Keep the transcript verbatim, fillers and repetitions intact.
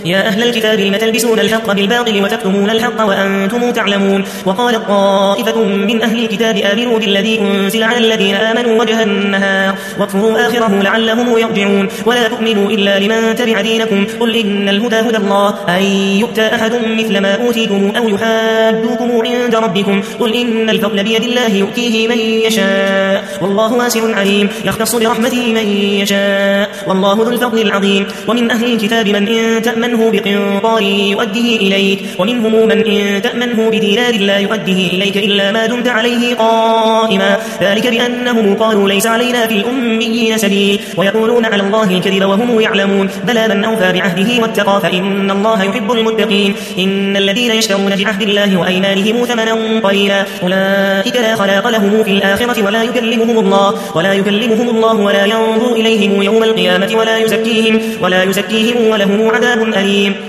يا أهل الكتاب لم تلبسون الحق بالباطل وتكتمون الحق وأنتم تعلمون وقال طائفة من أهل الكتاب آمنوا بالذي أنزل على الذين آمنوا وجه النهار واكفروا آخره لعلهم يرجعون ولا تؤمنوا إلا لمن تبع دينكم قل إن الهدى هدى الله أن يؤتى أحد مثل ما أوتيتم أو يحادوكم عند ربكم قل إن الفضل بيد الله يؤتيه من يشاء والله واسع عليم يختص برحمته من يشاء والله ذو الفضل العظيم ومن أهل الكتاب من إن تأمنه بقنطار يؤديه إليك ومنهم من إن تأمنه بدينار لا يؤديه إليك إلا ما دمت عليه قائما ذلك بأنهم قالوا ليس علينا في الأميين سبيل ويقولون على الله الكذب وهم يعلمون بلى من أوفى بعهده واتقى فإن الله يحب المتقين إن الذين يشترون بعهد الله وأيمانهم ثمنا قليلا أولئك لا خلاق لهم في الآخرة ولا يكلمهم الله ولا يكلمهم الله ولا ينظر إليهم يوم القيامة ولا يزكيهم ولا يزكيهم ولهم عذاب أليم